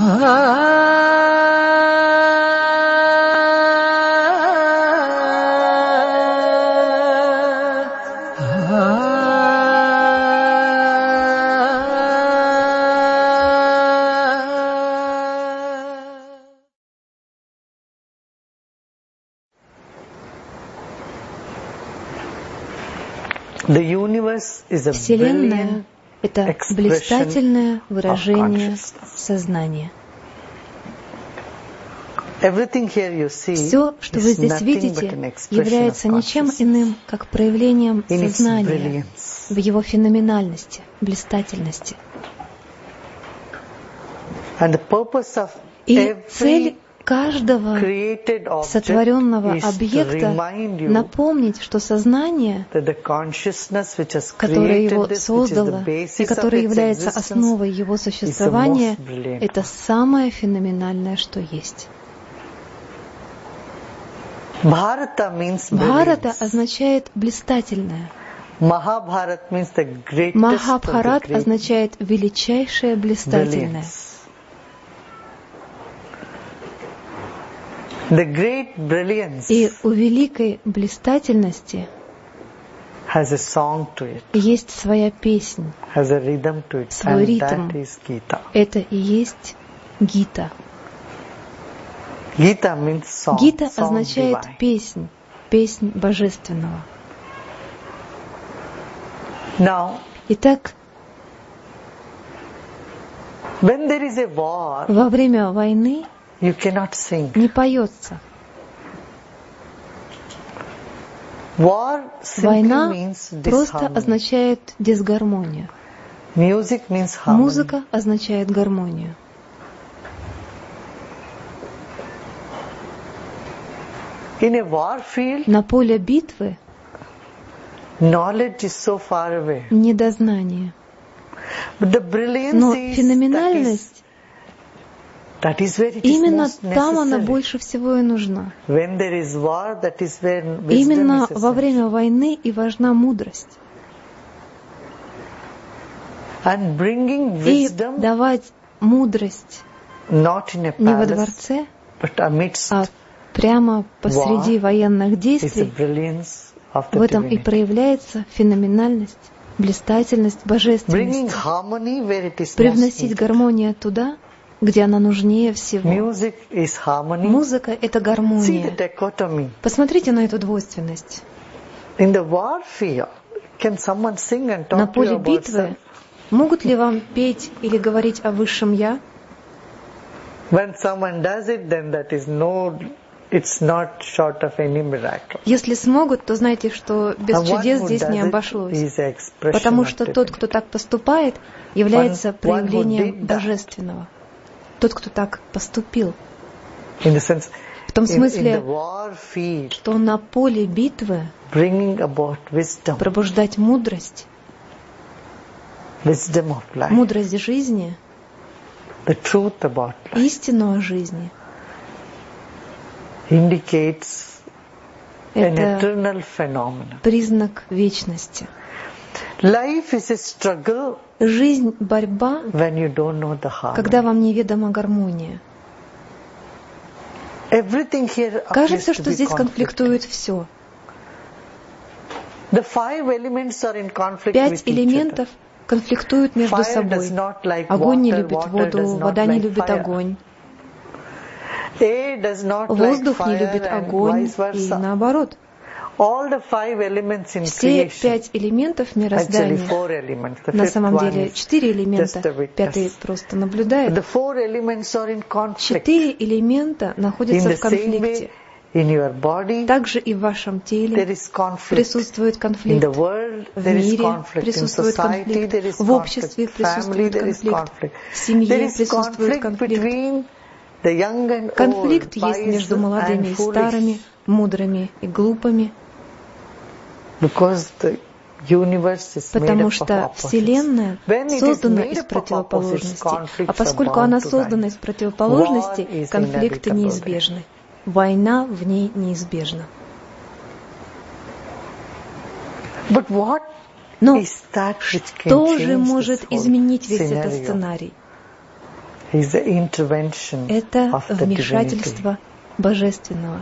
Вселенная — это блистательное выражение сознания. Все, что вы здесь видите, является ничем иным, как проявлением сознания в его феноменальности, блистательности. И цель каждого сотворенного объекта напомнить, что сознание, которое его создало и которое является основой его существования, это самое феноменальное, что есть. Бхарата означает блистательное. Махабхарат означает величайшее блистательное. И у великой блистательности есть своя песня, свой ритм. Это и есть Гита. Гита означает песнь, песнь божественного. Итак, во время войны не поется. Война просто означает дисгармонию. Музыка означает гармонию. На поле битвы недознание. Но феноменальность, именно там она больше всего и нужна. Именно во время войны и важна мудрость. И давать мудрость не во дворце, а прямо посреди военных действий, в этом и проявляется феноменальность, блистательность, божественность. Привносить гармонию туда, где она нужнее всего. Музыка — это гармония. Посмотрите на эту двойственность. На поле битвы могут ли вам петь или говорить о высшем «Я»? Если смогут, то знайте, что без чудес здесь не обошлось. Потому что тот, кто так поступает, является проявлением божественного. Тот, кто так поступил. В том смысле, что на поле битвы пробуждать мудрость, мудрость жизни, истину о жизни, это признак вечности. Жизнь — борьба, когда вам неведома гармония. Кажется, что здесь конфликтует все. 5 элементов конфликтуют между собой. Огонь не любит воду, вода не любит огонь. Воздух не любит огонь, и наоборот. Все 5 элементов мироздания, на самом деле 4 элемента, 5 просто наблюдает. 4 элемента находятся в конфликте. Также и в вашем теле присутствует конфликт, в мире присутствует конфликт, в обществе присутствует конфликт, в семье присутствует конфликт. Конфликт есть между молодыми и старыми, мудрыми и глупыми. Потому что Вселенная создана из противоположностей. А поскольку она создана из противоположностей, конфликты неизбежны. Война в ней неизбежна. Но что же может изменить весь этот сценарий? Это вмешательство Божественного.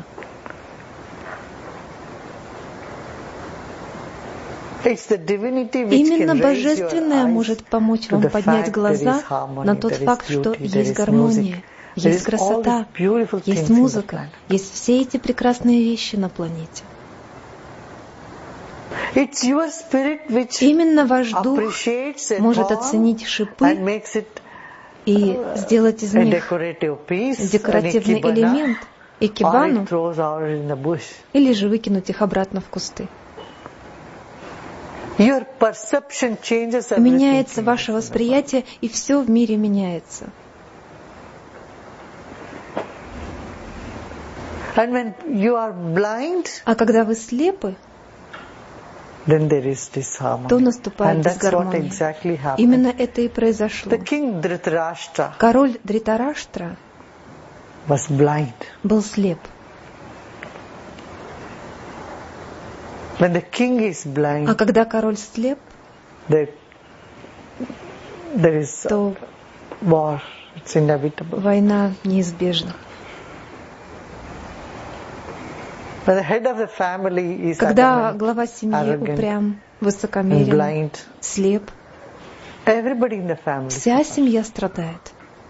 Именно Божественное может помочь вам поднять глаза на тот факт, что есть гармония, есть красота, есть музыка, есть все эти прекрасные вещи на планете. Именно ваш дух может оценить шипы и сделать из них декоративный элемент, икебану, или же выкинуть их обратно в кусты. Меняется ваше восприятие, и все в мире меняется. А когда вы слепы, то наступает дисгармония. Именно это и произошло. Король Дритараштра был слеп. А когда король слеп, то война неизбежна. Когда глава семьи упрям, высокомерен, слеп, вся семья страдает.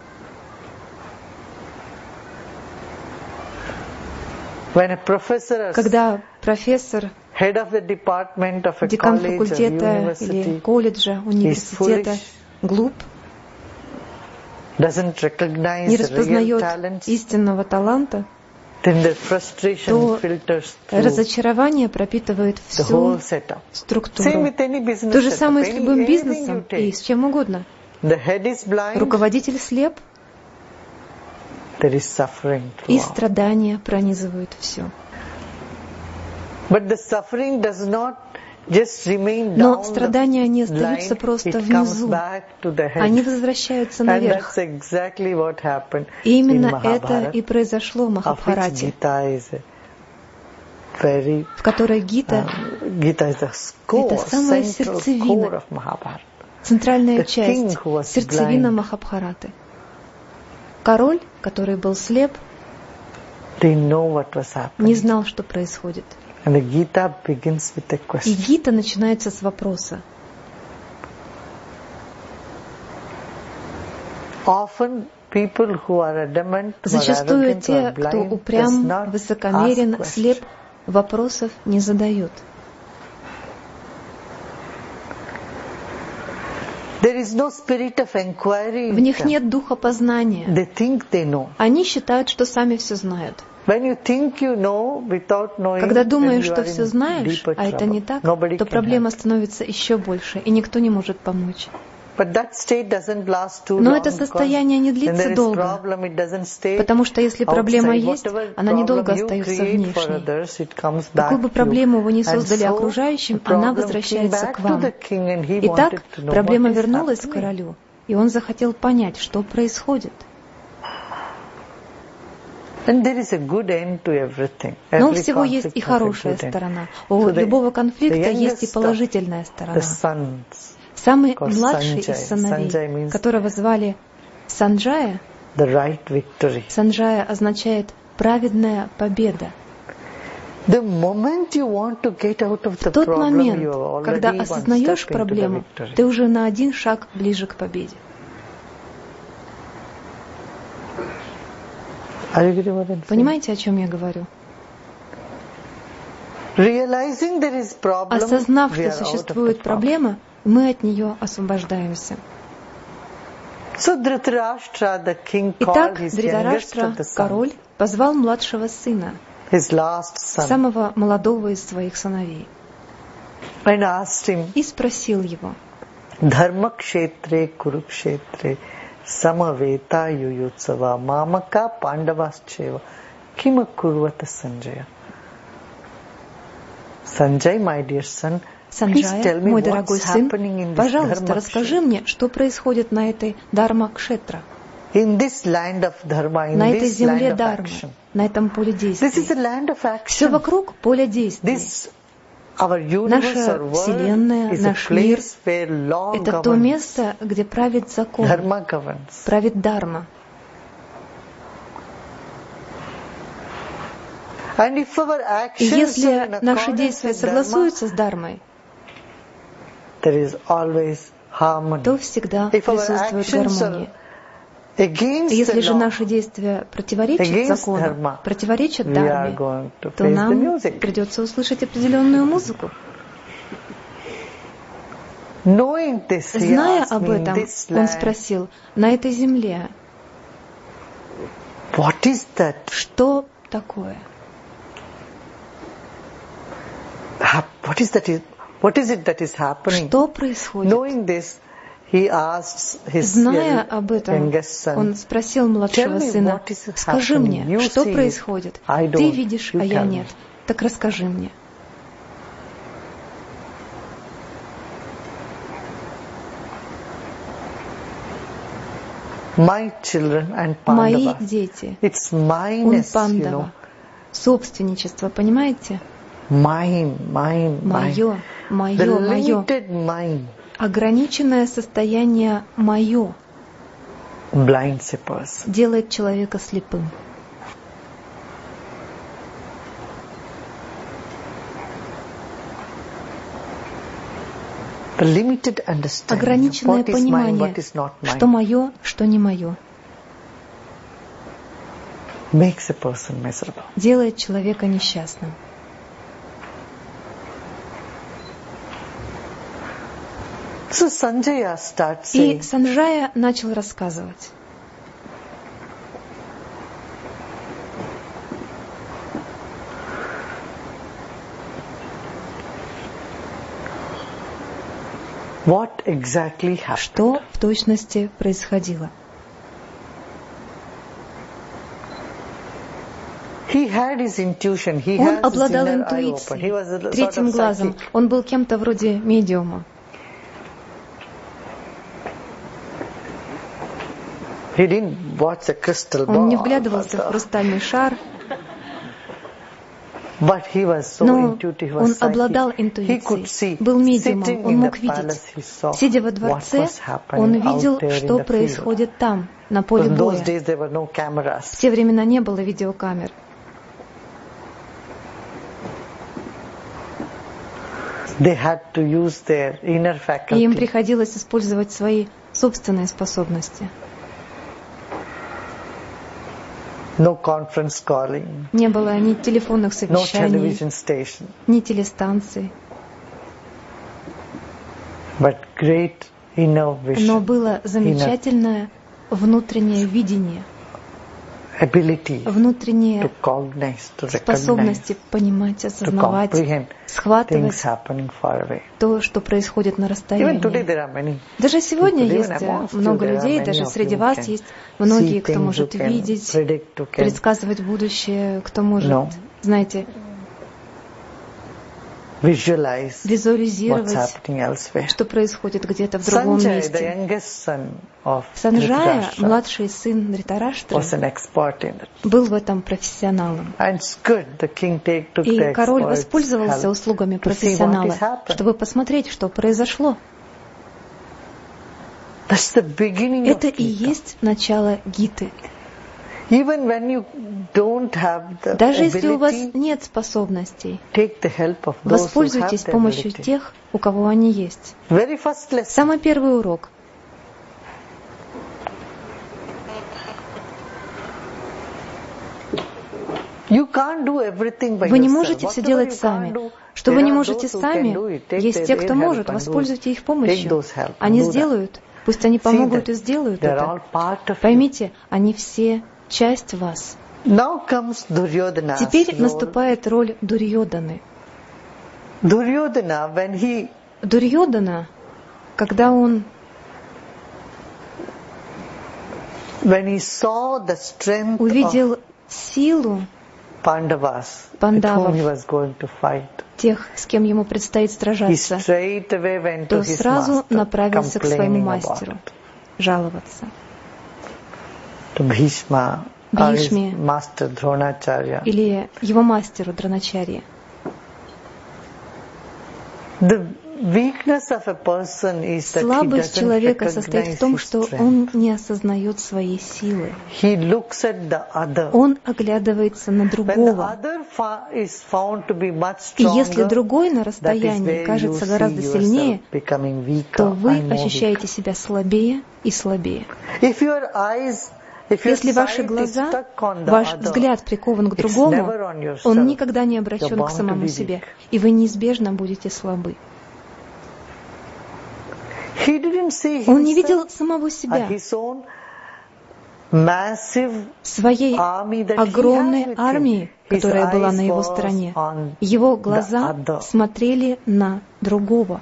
Когда профессор, декан факультета или колледжа, университета глуп, не распознает истинного таланта, то разочарование пропитывает всю структуру. То же самое с любым бизнесом и с чем угодно. Руководитель слеп, и страдания пронизывают все. Но страдания не остаются просто внизу, они возвращаются наверх. И именно это и произошло в Махабхарате, в которой Гита — это самая сердцевина, центральная часть, сердцевина Махабхараты. Король, который был слеп, не знал, что происходит. И Гита начинается с вопроса. Зачастую те, кто упрям, высокомерен, слеп, вопросов не задают. В них нет духа познания. Они считают, что сами все знают. Когда думаешь, что все знаешь, а это не так, то проблема становится еще больше, и никто не может помочь. Но это состояние не длится долго, потому что если проблема есть, она недолго остается внешней. Какую бы проблему вы ни создали окружающим, она возвращается к вам. Итак, проблема вернулась к королю, и он захотел понять, что происходит. Но у всего есть и хорошая сторона. У любого конфликта есть и положительная сторона. Самый младший из сыновей, которого звали Санджая, Санджая означает «праведная победа». В тот момент, когда осознаешь проблему, ты уже на один шаг ближе к победе. Понимаете, о чем я говорю? Осознав, что существует проблема, мы от нее освобождаемся. Итак, Дритараштра, король, позвал младшего сына, самого молодого из своих сыновей, и спросил его: Самавета ююцава мамака пандавасчева кима курвата Санджая. Санджай, my dear son, Санджая, мой дорогой сын, пожалуйста, расскажи мне, что происходит на этой Дharma-кшетра, на этой земле Дharma, на этом поле действий. Все вокруг поле действий. Наша Вселенная, наш мир — это то место, где правит закон, правит Дharma. И если наши действия согласуются с Дharмой, то всегда присутствует гармония. Если же наши действия противоречат закону, противоречат Дharме, то нам придется услышать определенную музыку. Зная об этом, он спросил: на этой земле что такое? Что происходит? Зная об этом, он спросил младшего сына: скажи мне, что происходит? Ты видишь, а я нет. Так расскажи мне. Мои дети, он Пандава, собственничество, понимаете? Мое. Ограниченное состояние «моё» делает человека слепым. Ограниченное понимание, что мое, что не мое, делает человека несчастным. И Санджая начал рассказывать. Что в точности происходило? Он обладал интуицией, третьим глазом. Он был кем-то вроде медиума. Он не вглядывался в хрустальный шар, но он обладал интуицией, был медиумом, он мог видеть. Сидя во дворце, он видел, что происходит там, на поле боя. В те времена не было видеокамер. И им приходилось использовать свои собственные способности. Не было ни телефонных совещаний, ни телестанций. Но было замечательное внутреннее видение, внутренние способности понимать, осознавать, схватывать то, что происходит на расстоянии. Даже сегодня есть много людей, даже среди вас есть многие, кто может видеть, предсказывать будущее, кто может, знаете, визуализировать, что происходит где-то в другом месте. Санджая, младший сын Дритараштры, был в этом профессионалом. И король воспользовался услугами профессионала, чтобы посмотреть, что произошло. Это и есть начало Гиты. Даже если у вас нет способностей, воспользуйтесь помощью тех, у кого они есть. Самый первый урок. Вы не можете все делать сами. Что вы не можете сами, есть те, кто может, воспользуйтесь их помощью. Они сделают. Пусть они помогут и сделают это. Поймите, они все часть вас. Теперь наступает роль Дурьёданы. Дурьёдана, когда он увидел силу Пандавов, тех, с кем ему предстоит сражаться, то сразу направился к своему мастеру жаловаться. Бхишме или его мастеру Дроначарье. Слабость человека состоит в том, что он не осознает своей силы. Он оглядывается на другого. И если другой на расстоянии кажется гораздо сильнее, то вы ощущаете себя слабее и слабее. Если ваши глаза, ваш взгляд прикован к другому, он никогда не обращен к самому себе, и вы неизбежно будете слабы. Он не видел самого себя, своей огромной армии, которая была на его стороне. Его глаза смотрели на другого.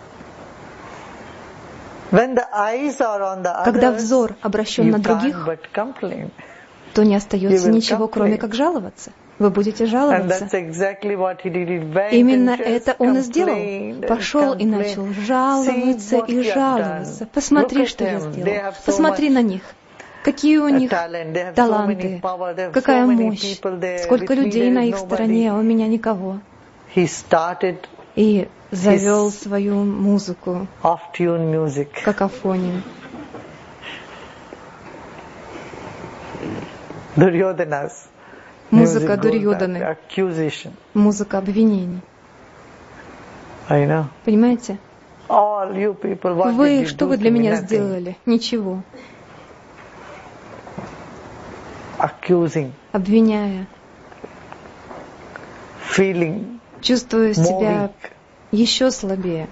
Когда взор обращен на других, то не остается ничего, кроме как жаловаться. Вы будете жаловаться. Именно это он и сделал. Пошел и начал жаловаться и жаловаться. Посмотри, что я сделал. Посмотри на них. Какие у них таланты, какая мощь, сколько людей на их стороне, а у меня никого. И завел свою музыку, какофонию. Музыка Дурьёданы, музыка обвинений. Понимаете? Вы, что вы для меня сделали? Ничего. Обвиняя, чувствуя себя еще слабее.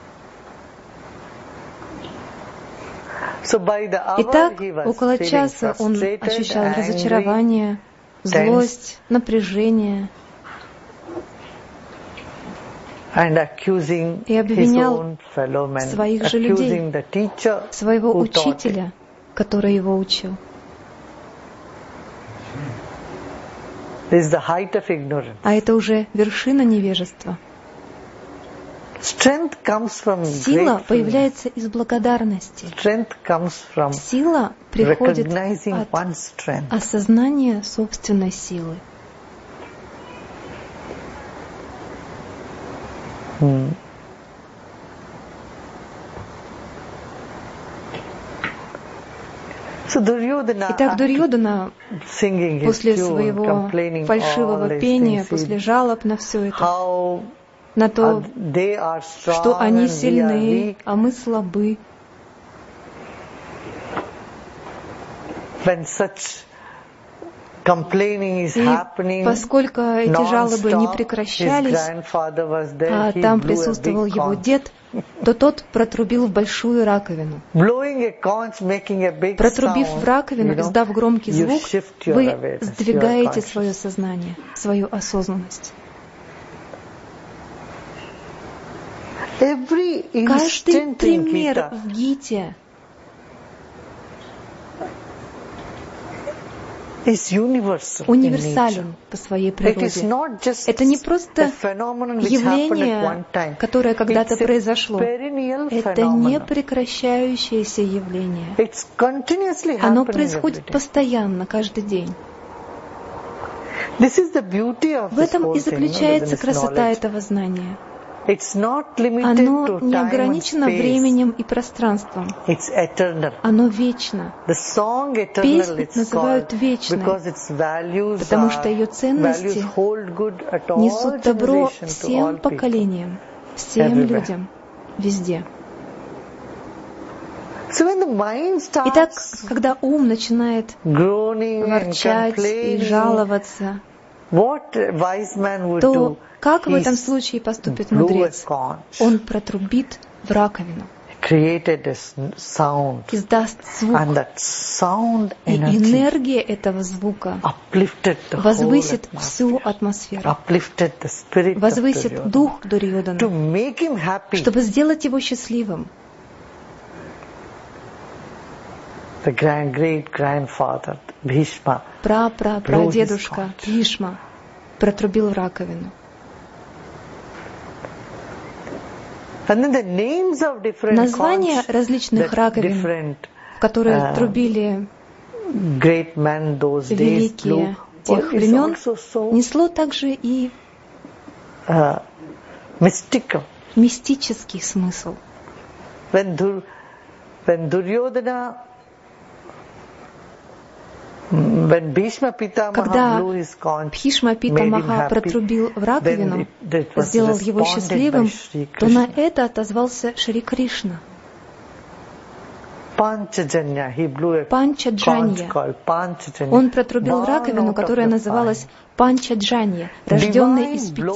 Итак, около часа он ощущал разочарование, злость, напряжение и обвинял своих же людей, своего учителя, который его учил. А это уже вершина невежества. Сила появляется из благодарности. Сила приходит от осознания собственной силы. Итак, Дурьёдана после своего фальшивого пения, после жалоб на все это, на то, что они сильны, а мы слабы. И поскольку эти жалобы не прекращались, а там присутствовал его дед, то тот протрубил в большую раковину. Протрубив в раковину, издав громкий звук, вы сдвигаете свое сознание, свою осознанность. Каждый пример в Гите универсален по своей природе. Это не просто явление, которое когда-то произошло. Это не прекращающееся явление. Оно происходит постоянно, каждый день. В этом и заключается красота этого знания. Оно не ограничено временем и пространством. Оно вечно. Песнь называют вечной, потому что ее ценности несут добро всем поколениям, всем людям, везде. Итак, когда ум начинает ворчать и жаловаться, то как в этом случае поступит мудрец? Он протрубит в раковину, издаст звук, и энергия этого звука возвысит всю атмосферу, возвысит дух Дурьёдана, чтобы сделать его счастливым. Прадедушка Бхишма протрубил в раковину. Названия различных раковин, в которые трубили великие тех времен, несло также и мистический смысл. When Duryodhana, when Bhishma Pitamaha когда blew his conch, Бхишма Питамаха протрубил в раковину, сделал его счастливым, то на это отозвался Шри Кришна. Panchajanya, he blew a Панчаджанья. conch called Panchajanya. Он протрубил в раковину, которая называлась Панчаджанья, рожденная из 5.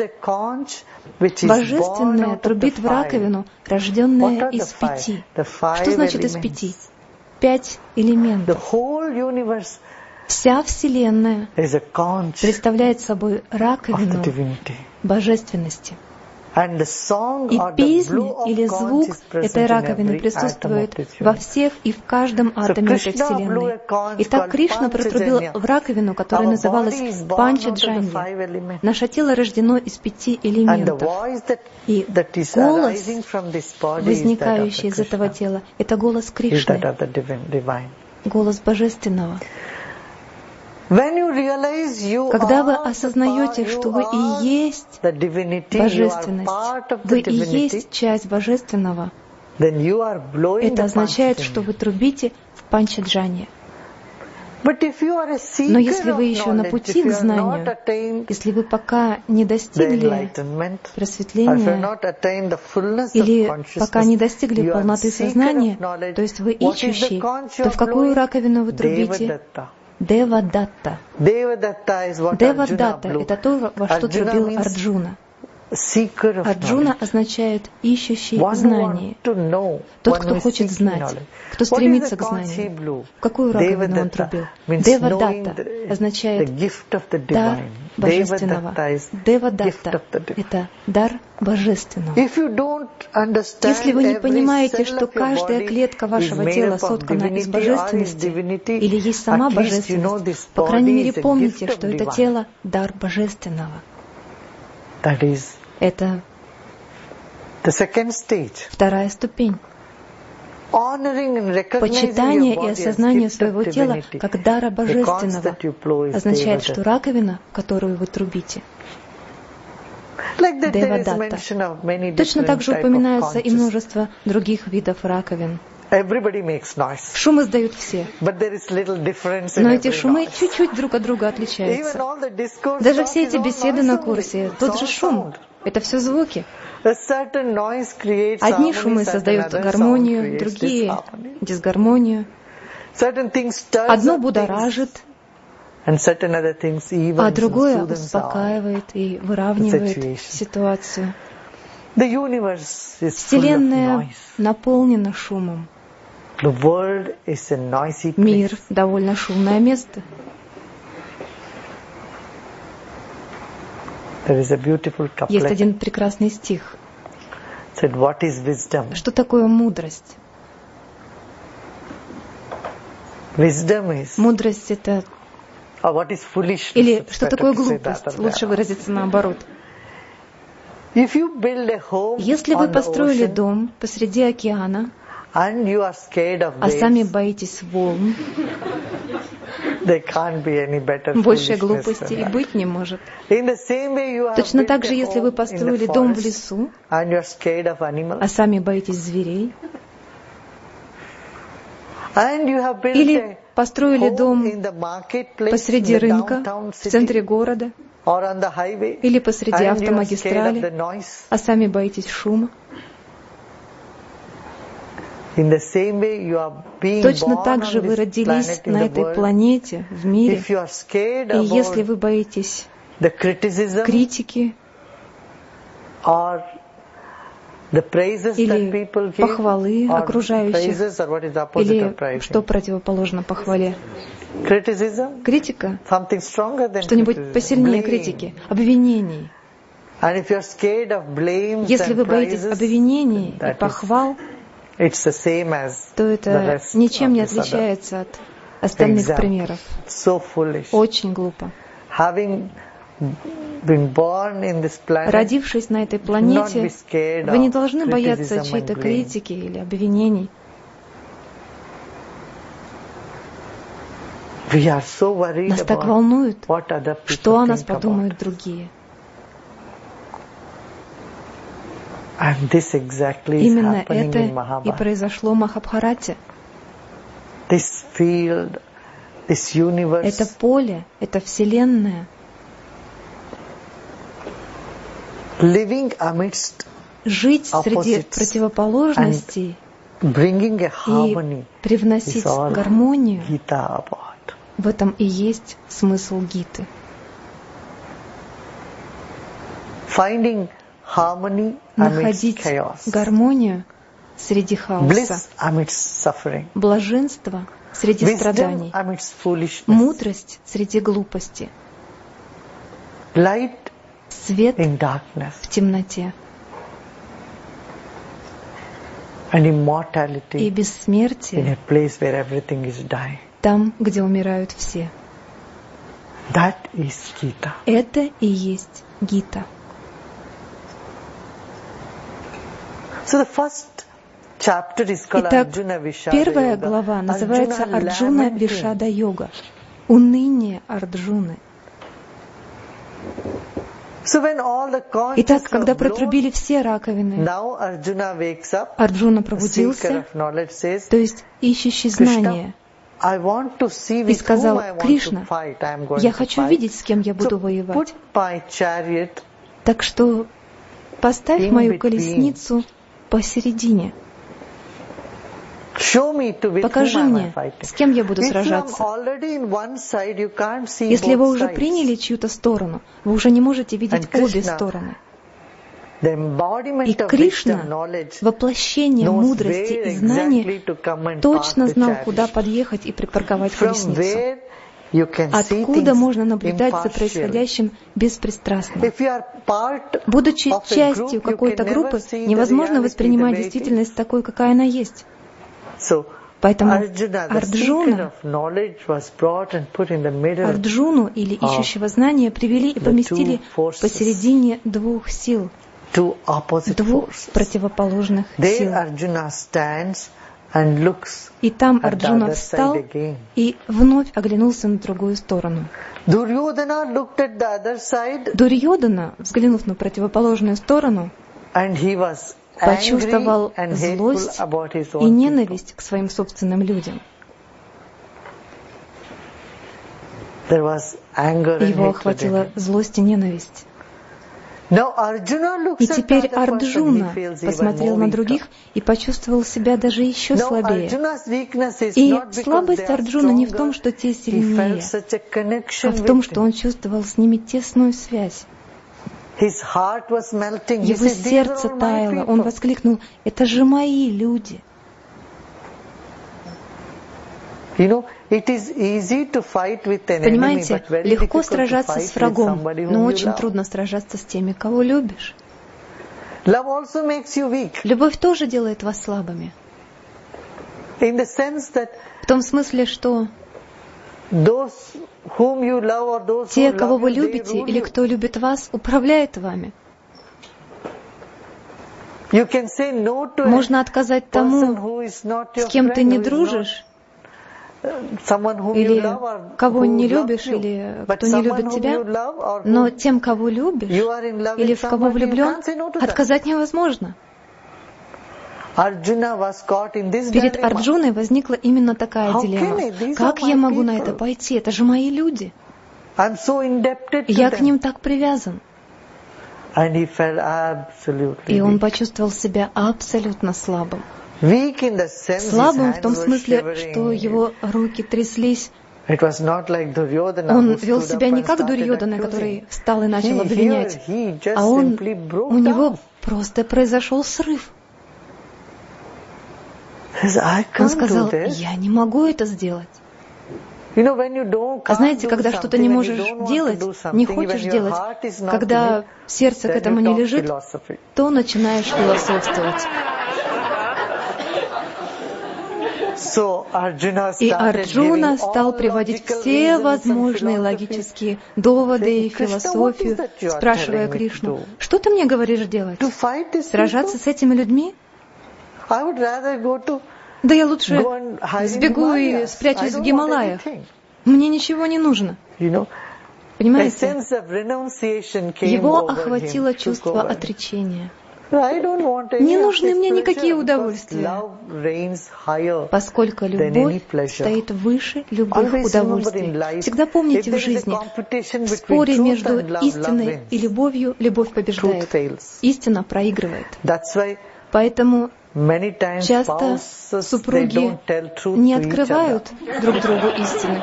Божественное трубит в раковину, рожденная из 5. Что значит из 5? 5 элементов. Вся Вселенная представляет собой раковину божественности. И песнь или звук этой раковины присутствует во всех и в каждом атоме этой Вселенной. Итак, Кришна протрубил в раковину, которая называлась Панчаджанья. Наше тело рождено из 5 элементов. И голос, возникающий из этого тела, это голос Кришны, голос Божественного. Когда вы осознаете, что вы и есть Божественность, вы и есть часть Божественного, это означает, что вы трубите в Панчаджане. Но если вы еще на пути к знанию, если вы пока не достигли просветления или пока не достигли полноты сознания, то есть вы ищущий, то в какую раковину вы трубите? Девадатта. Девадатта — это то, во что трубил Арджуна. Арджуна означает «ищущий знание». Тот, кто хочет знать, кто стремится к знанию. В какую раковину он трубил? Девадатта означает «дар божественного». Девадатта — это дар божественного. Если вы не понимаете, что каждая клетка вашего тела соткана из божественности или есть сама божественность, по крайней мере помните, что это тело — дар божественного. Это вторая ступень. Почитание и осознание своего тела как дара божественного означает, что раковина, в которую вы трубите, Девадатта. Точно так же упоминается и множество других видов раковин. Шум издают все. Но эти шумы чуть-чуть друг от друга отличаются. Даже все эти беседы на курсе, тот же шум. Это все звуки. Одни шумы создают гармонию, другие — дисгармонию. Одно будоражит, а другое успокаивает и выравнивает ситуацию. Вселенная наполнена шумом. Мир — довольно шумное место. Есть один прекрасный стих. Что такое мудрость? Мудрость — это... Или что такое глупость? Лучше выразиться наоборот. Если вы построили дом посреди океана, а сами боитесь волн, большей глупости и быть не может. Точно так же, если вы построили дом в лесу, а сами боитесь зверей, или построили дом посреди рынка, в центре города, или посреди автомагистрали, а сами боитесь шума, точно так же вы родились на этой планете, в мире, и если вы боитесь критики или похвалы окружающих, или что противоположно похвале? Критика, что-нибудь посильнее критики, обвинений. Если вы боитесь обвинений и похвал, то это ничем не отличается от остальных примеров. Очень глупо. Родившись на этой планете, вы не должны бояться чьей-то критики или обвинений. Нас так волнует, что о нас подумают другие. Именно это и произошло в Махабхарате. Это поле, это Вселенная. Жить среди противоположностей и привносить гармонию, в этом и есть смысл Гиты. Находить гармонию среди хаоса, блаженство среди страданий, мудрость среди глупости, свет в темноте и бессмертие там, где умирают все. Это и есть Гита. Итак, первая глава называется Арджуна Вишада Йога. Уныние Арджуны. Итак, когда протрубили все раковины, Арджуна пробудился, то есть ищущий знания, и сказал: Кришна, я хочу видеть, с кем я буду воевать. Так что поставь мою колесницу посередине. Покажи мне, с кем я буду сражаться. Если вы уже приняли чью-то сторону, вы уже не можете видеть обе стороны. И Кришна, воплощение мудрости и знания, точно знал, куда подъехать и припарковать колесницу. Откуда можно наблюдать за происходящим беспристрастно? Будучи частью какой-то группы, невозможно воспринимать действительность такой, какая она есть. Поэтому Арджуну или ищущего знания привели и поместили посередине двух сил, двух противоположных сил. И там Арджуна встал и вновь оглянулся на другую сторону. Дурьодана, взглянув на противоположную сторону, почувствовал злость и ненависть к своим собственным людям. Его охватила злость и ненависть. И теперь Арджуна посмотрел на других и почувствовал себя даже еще слабее. И слабость Арджуна не в том, что те сильнее, а в том, что он чувствовал с ними тесную связь. Его сердце таяло, он воскликнул: «Это же мои люди!» Понимаете, легко сражаться с врагом, но очень трудно сражаться с теми, кого любишь. Любовь тоже делает вас слабыми. В том смысле, что те, кого вы любите, или кто любит вас, управляет вами. Можно отказать тому, с кем ты не дружишь, или кого не любишь, или кто не любит тебя, но тем, кого любишь, или в кого влюблен, отказать невозможно. Перед Арджуной возникла именно такая дилемма. Как я могу на это пойти? Это же мои люди. Я к ним так привязан. И он почувствовал себя абсолютно слабым. Слабым в том смысле, что его руки тряслись. Он вел себя не как Дурьодана, который встал и начал обвинять, а у него просто произошел срыв. Он сказал: «Я не могу это сделать». А знаете, когда что-то не можешь делать, не хочешь делать, когда сердце к этому не лежит, то начинаешь философствовать. И Арджуна стал приводить все возможные логические доводы и философию, спрашивая Кришну: «Что ты мне говоришь делать? Сражаться с этими людьми? Да я лучше сбегу и спрячусь в Гималаях. Мне ничего не нужно». Понимаете? Его охватило чувство отречения. Не нужны мне никакие удовольствия, поскольку любовь стоит выше любых удовольствий. Всегда помните в жизни, в споре между истиной и любовью, любовь побеждает. Истина проигрывает. Поэтому часто супруги не открывают друг другу истину.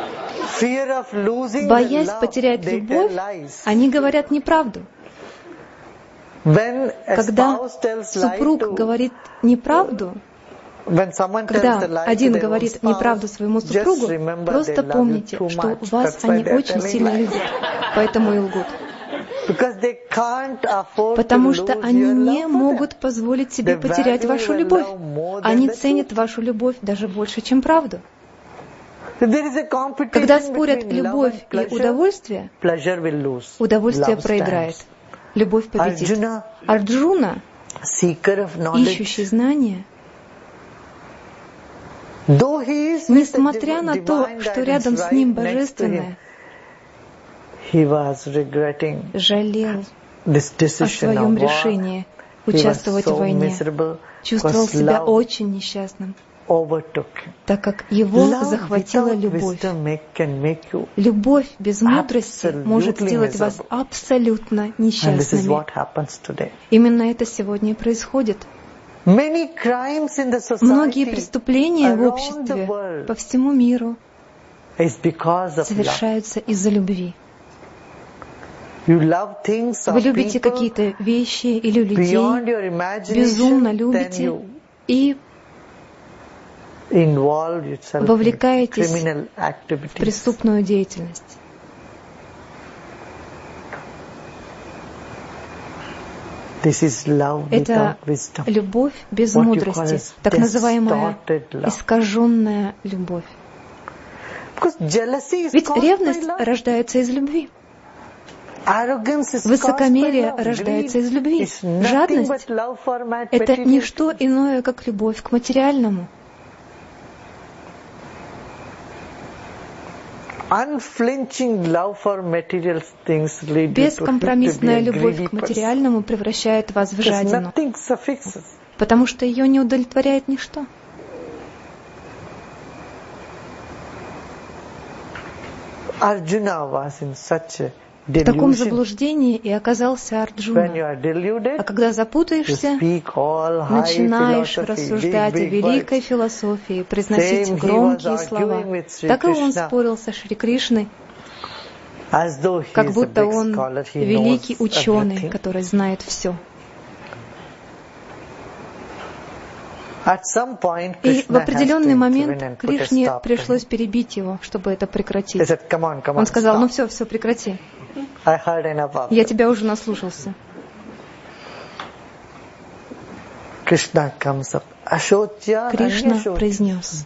Боясь потерять любовь, они говорят неправду. Когда супруг говорит неправду, когда один говорит неправду своему супругу, просто помните, что вас они очень сильно любят, поэтому и лгут. Потому что они не могут позволить себе потерять вашу любовь. Они ценят вашу любовь даже больше, чем правду. Когда спорят любовь и удовольствие, удовольствие проиграет. Любовь победит. Арджуна, ищущий знания, несмотря на то, что рядом с ним Божественное, жалел о своем решении участвовать в войне, чувствовал себя очень несчастным, так как его захватила любовь. Любовь без мудрости может сделать вас абсолютно несчастными. Именно это сегодня и происходит. Многие преступления в обществе по всему миру совершаются из-за любви. Вы любите какие-то вещи или людей, безумно любите и вовлекаетесь в преступную деятельность. Это любовь без мудрости, так называемая искаженная любовь. Ведь ревность рождается из любви. Высокомерие рождается из любви. Жадность — это не что иное, как любовь к материальному. Бескомпромиссная любовь к материальному превращает вас в жадину, потому что ее не удовлетворяет ничто. В таком заблуждении и оказался Арджуна. А когда запутаешься, начинаешь рассуждать о великой философии, произносить громкие слова. Так и он спорил со Шри Кришной, как будто он великий ученый, который знает все. И в определенный момент Кришне пришлось перебить его, чтобы это прекратить. Он сказал: ну все, прекрати. Я тебя уже наслушался. Кришна произнес: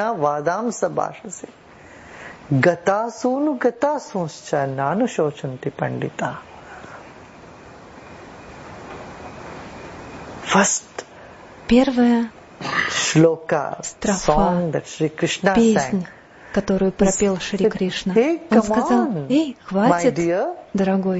первая строфа, песнь, которую пропел Шри Кришна. Он сказал: эй, хватит, дорогой.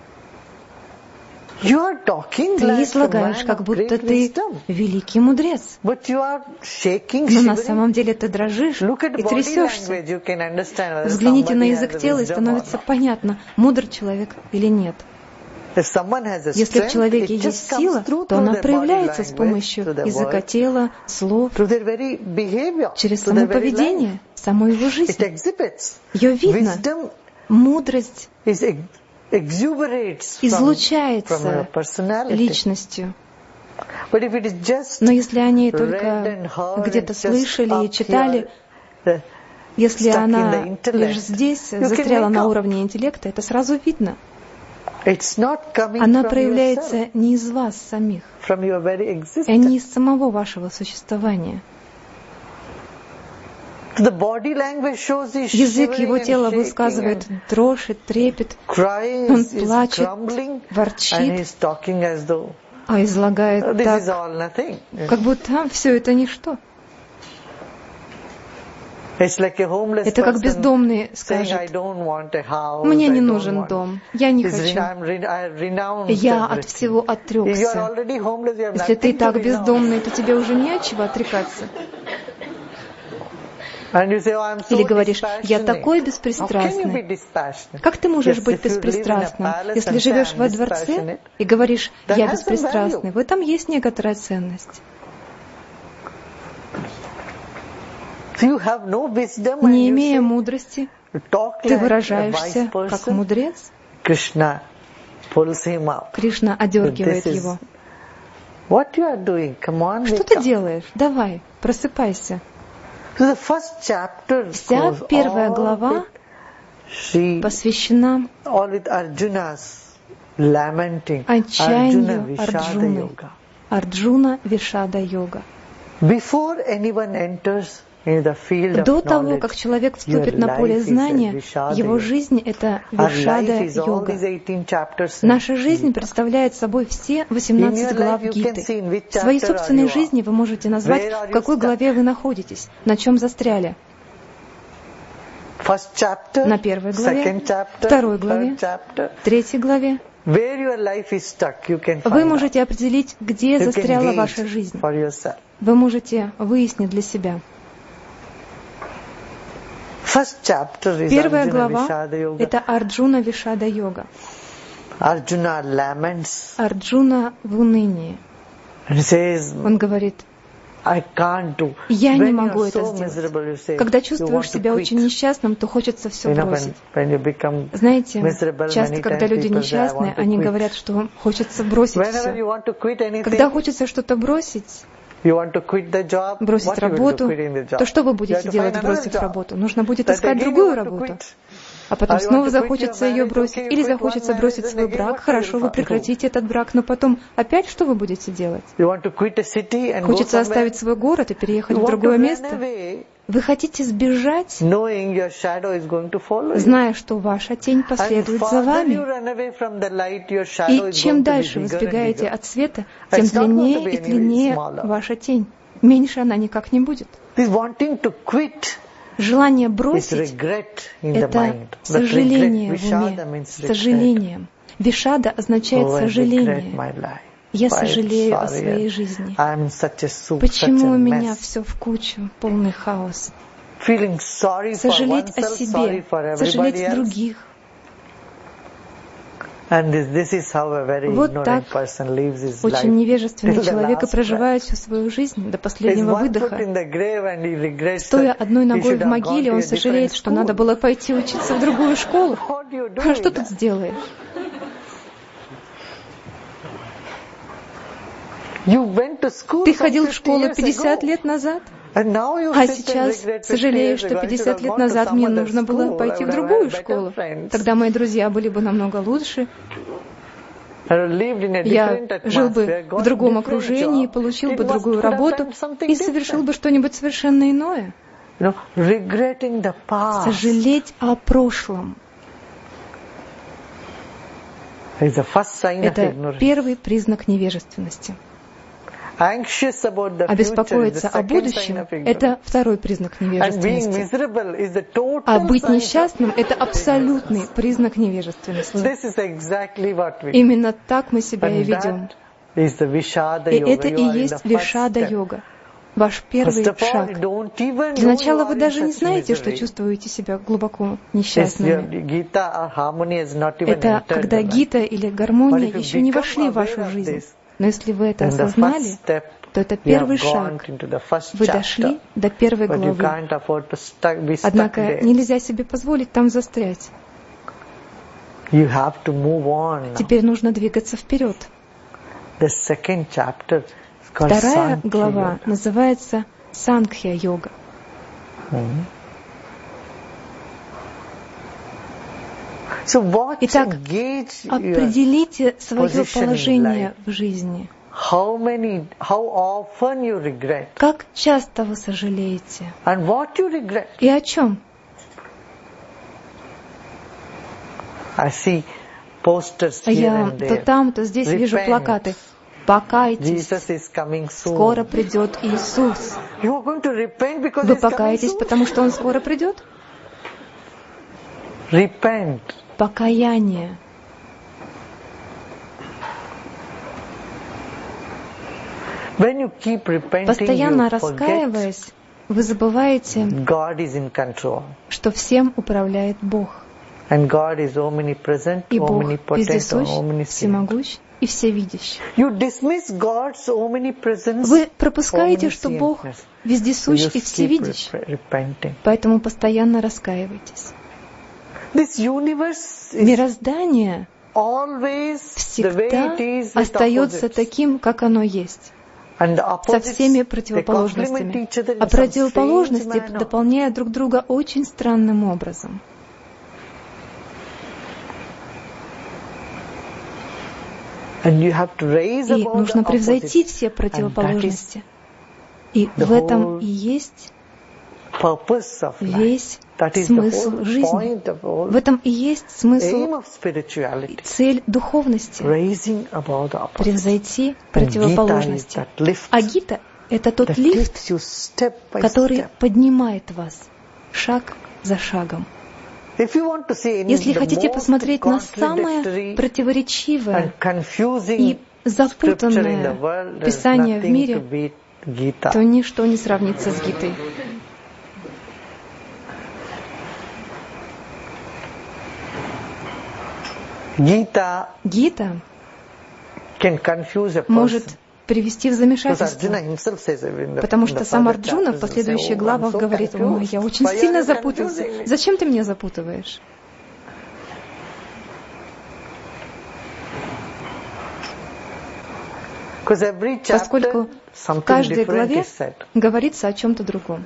Ты излагаешь, как будто ты великий мудрец. Но на самом деле ты дрожишь и трясешься. Взгляните на язык тела, и становится понятно, мудр человек или нет. Если в человеке есть сила, то она проявляется с помощью языка тела, слов, через само поведение, саму его жизнь. Ее видно. Мудрость излучается личностью. Но если они только где-то слышали и читали, если она лишь здесь застряла на уровне интеллекта, это сразу видно. Она проявляется не из вас самих, и не из самого вашего существования. Язык его тела высказывает дрожь и трепет. Он плачет, ворчит, а излагает так, как будто все это ничто. Это как бездомный скажет: «Мне не нужен дом, я не хочу. Я от всего отрекся». Если ты и так бездомный, то тебе уже не от чего отрекаться. Или говоришь: «Я такой беспристрастный». Как ты можешь быть беспристрастным, если живешь во дворце и говоришь: «Я беспристрастный»? В этом есть некоторая ценность. Не имея мудрости, ты выражаешься как мудрец. Кришна одергивает его. Что ты делаешь? Давай, просыпайся. Вся первая глава посвящена отчаянию Арджуны. Арджуна Вишада йога. До того, как человек вступит на поле знания, его жизнь — это Вишада йога. Наша жизнь представляет собой все 18 глав Гиты. В своей собственной жизни вы можете назвать, в какой главе вы находитесь, на чем застряли. На первой главе, второй главе, третьей главе. Вы можете определить, где застряла ваша жизнь. Вы можете выяснить для себя. Первая глава — это Арджуна Вишада йога. Арджуна в унынии. Он говорит: «Я не могу это сделать». Когда чувствуешь себя очень несчастным, то хочется все бросить. Знаете, часто, когда люди несчастны, они говорят, что хочется бросить все. Когда хочется что-то бросить, бросить работу, то что вы будете делать, бросив работу? Нужно будет искать другую работу. А потом снова захочется ее бросить. Или захочется бросить свой брак. Хорошо, вы прекратите этот брак, но потом опять что вы будете делать? Хочется оставить свой город и переехать в другое место? Вы хотите сбежать, зная, что ваша тень последует за вами. И чем дальше вы сбегаете от света, тем длиннее и длиннее ваша тень. Меньше она никак не будет. Желание бросить — это сожаление в уме, сожалением. Вишада означает сожаление. Я сожалею о своей жизни. Почему у меня все в кучу, полный хаос? Сожалеть о себе, сожалеть о других. Вот так очень невежественный человек и проживает всю свою жизнь до последнего выдоха. Стоя одной ногой в могиле, он сожалеет, что надо было пойти учиться в другую школу. А что тут сделаешь? Ты ходил в школу 50 лет назад, а сейчас сожалеешь, что 50 лет назад мне нужно было пойти в другую школу. Тогда мои друзья были бы намного лучше. Я жил бы в другом окружении, получил бы другую работу и совершил бы что-нибудь совершенно иное. Сожалеть о прошлом. Это первый признак невежественности. Обеспокоиться о будущем — это второй признак невежественности. А быть несчастным — это абсолютный признак невежественности. Именно так мы себя и ведем. И это и есть Вишада-йога, ваш первый шаг. Для начала вы даже не знаете, что чувствуете себя глубоко несчастными. Это когда гита или гармония еще не вошли в вашу жизнь. Но если вы это осознали, то это первый шаг. Вы дошли до первой главы. Однако нельзя себе позволить там застрять. Теперь нужно двигаться вперед. Вторая глава называется Санкхья-йога. Итак, определите свое положение в жизни. Как часто вы сожалеете? И о чем? Я то там, то здесь вижу плакаты. Покайтесь, скоро придет Иисус. Вы покаетесь, потому что Он скоро придет? Покаяние. Постоянно раскаиваясь, вы забываете, что всем управляет Бог. И Бог вездесущ, всемогущ и всевидящий. Вы пропускаете, что Бог вездесущ и всевидящ, поэтому постоянно раскаивайтесь. Мироздание всегда остается таким, как оно есть, со всеми противоположностями, а противоположности дополняют друг друга очень странным образом. И нужно превзойти все противоположности. И в этом и есть весь смысл жизни. В этом и есть смысл и цель духовности. Превзойти противоположности. А Гита — это тот лифт, который поднимает вас шаг за шагом. Если хотите посмотреть на самое противоречивое и запутанное Писание в мире, то ничто не сравнится с Гитой. Гита может привести в замешательство, потому что сам Арджуна в последующих главах говорит: «Ой, я очень сильно запутался. Зачем ты меня запутываешь?» Поскольку в каждой главе говорится о чем-то другом.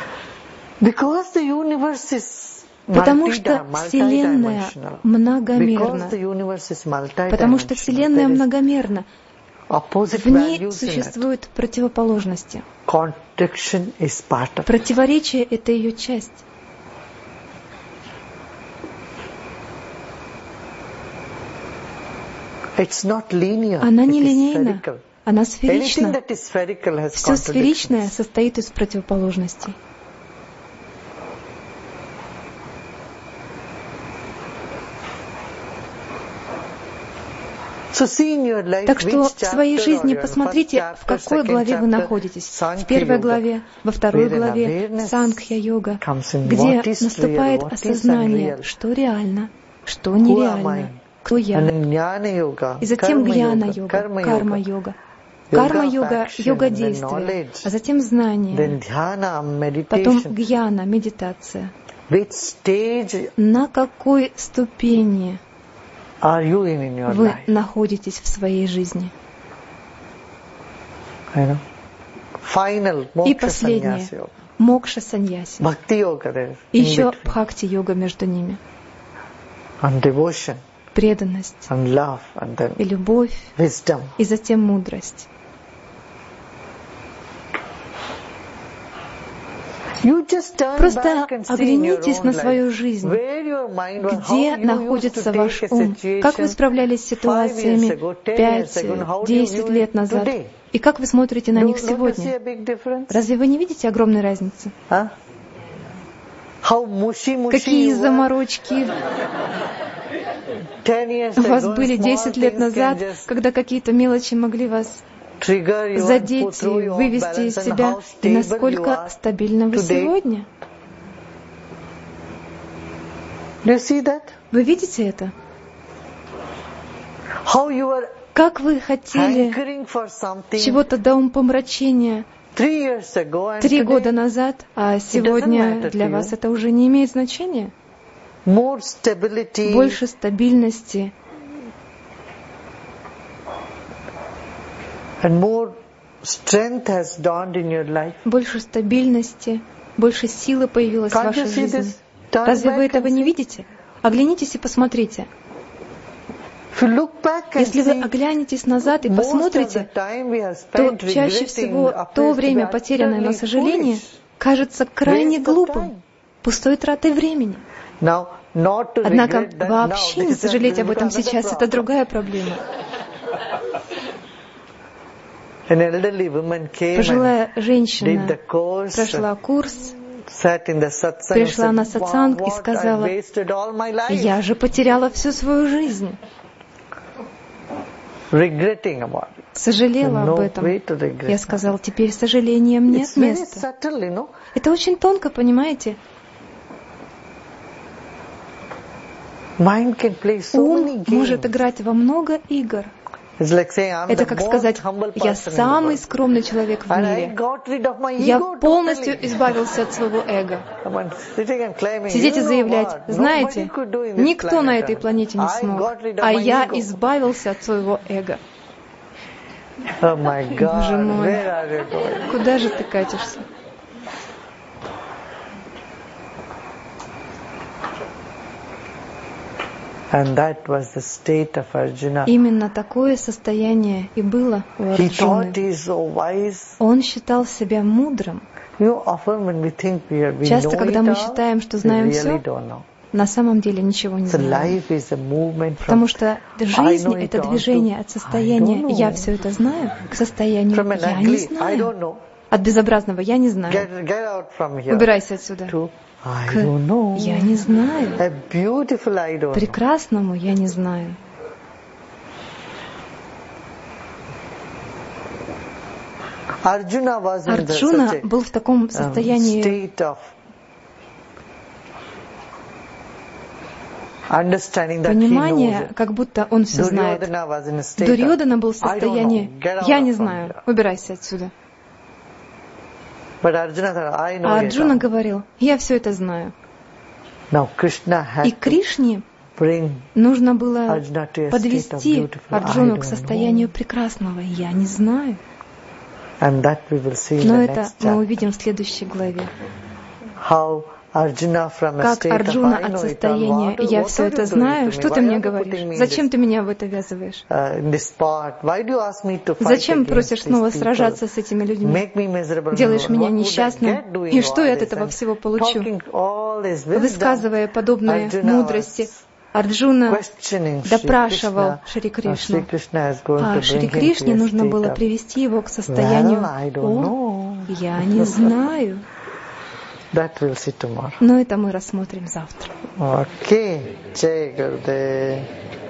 Потому что Вселенная многомерна. Потому что Вселенная многомерна. В ней существуют противоположности. Противоречие — это ее часть. Она не линейна, она сферична. Все сферичное состоит из противоположностей. Так что в своей жизни посмотрите, в какой главе вы находитесь. В первой главе, во второй главе Сангхья-йога, где наступает осознание, что реально, что нереально, кто я. И затем гьяна-йога, карма-йога. Карма-йога — йога действия, а затем знание, потом гьяна, медитация. На какой ступени вы находитесь в своей жизни? И последнее — мокша-саньяси. И еще бхакти-йога между ними. Преданность и любовь, и затем мудрость. Просто оглянитесь на свою жизнь. Где находится ваш ум? Как вы справлялись с ситуациями 5-10 лет назад? И как вы смотрите на них сегодня? Разве вы не видите огромной разницы? Какие заморочки у вас были 10 лет назад, когда какие-то мелочи могли вас задеть и вывести из себя, и насколько стабильны вы сегодня? Вы видите это? Как вы хотели чего-то до умопомрачения 3 года назад, а сегодня для вас это уже не имеет значения? Больше стабильности, больше стабильности, больше силы появилось в вашей жизни. Разве вы этого не видите? Оглянитесь и посмотрите. Если вы оглянетесь назад и посмотрите, то чаще всего то время, потерянное на сожаление, кажется крайне глупым, пустой тратой времени. Однако вообще не сожалеть об этом сейчас — это другая проблема. Пожилая женщина прошла курс, пришла на сатсанг и сказала: «Я же потеряла всю свою жизнь». Сожалела об этом. Я сказал: теперь сожалением нет места. Это очень тонко, понимаете? Ум может играть во много игр. Это как сказать: я самый скромный человек в мире. Я полностью избавился от своего эго. Сидеть и заявлять: знаете, никто на этой планете не смог, а я избавился от своего эго. Боже мой, куда же ты катишься? Именно такое состояние и было у Арджуны. Он считал себя мудрым. Часто, когда мы считаем, что знаем все, на самом деле ничего не знаем. Потому что жизнь — это движение от состояния «я все это знаю» к состоянию «я не знаю». От безобразного «я не знаю». Убирайся отсюда. К «я не знаю», прекрасному «я не знаю». Арджуна был в таком состоянии понимания, как будто он все знает. Дурьодана был в состоянии «я не знаю, убирайся отсюда». А Арджуна говорил: я все это знаю. И Кришне нужно было подвести Арджуну к состоянию прекрасного «я не знаю». Но это мы увидим в следующей главе. Как Арджуна от состояния «я все это знаю», что ты мне говоришь? Зачем ты меня в это ввязываешь? Зачем просишь снова сражаться с этими людьми? Делаешь меня несчастным, и что я от этого всего получу? Высказывая подобные мудрости, Арджуна допрашивал Шри Кришну. А Шри Кришне нужно было привести его к состоянию «О, я не знаю». Но это мы рассмотрим завтра. Окей, Джай Гурудев.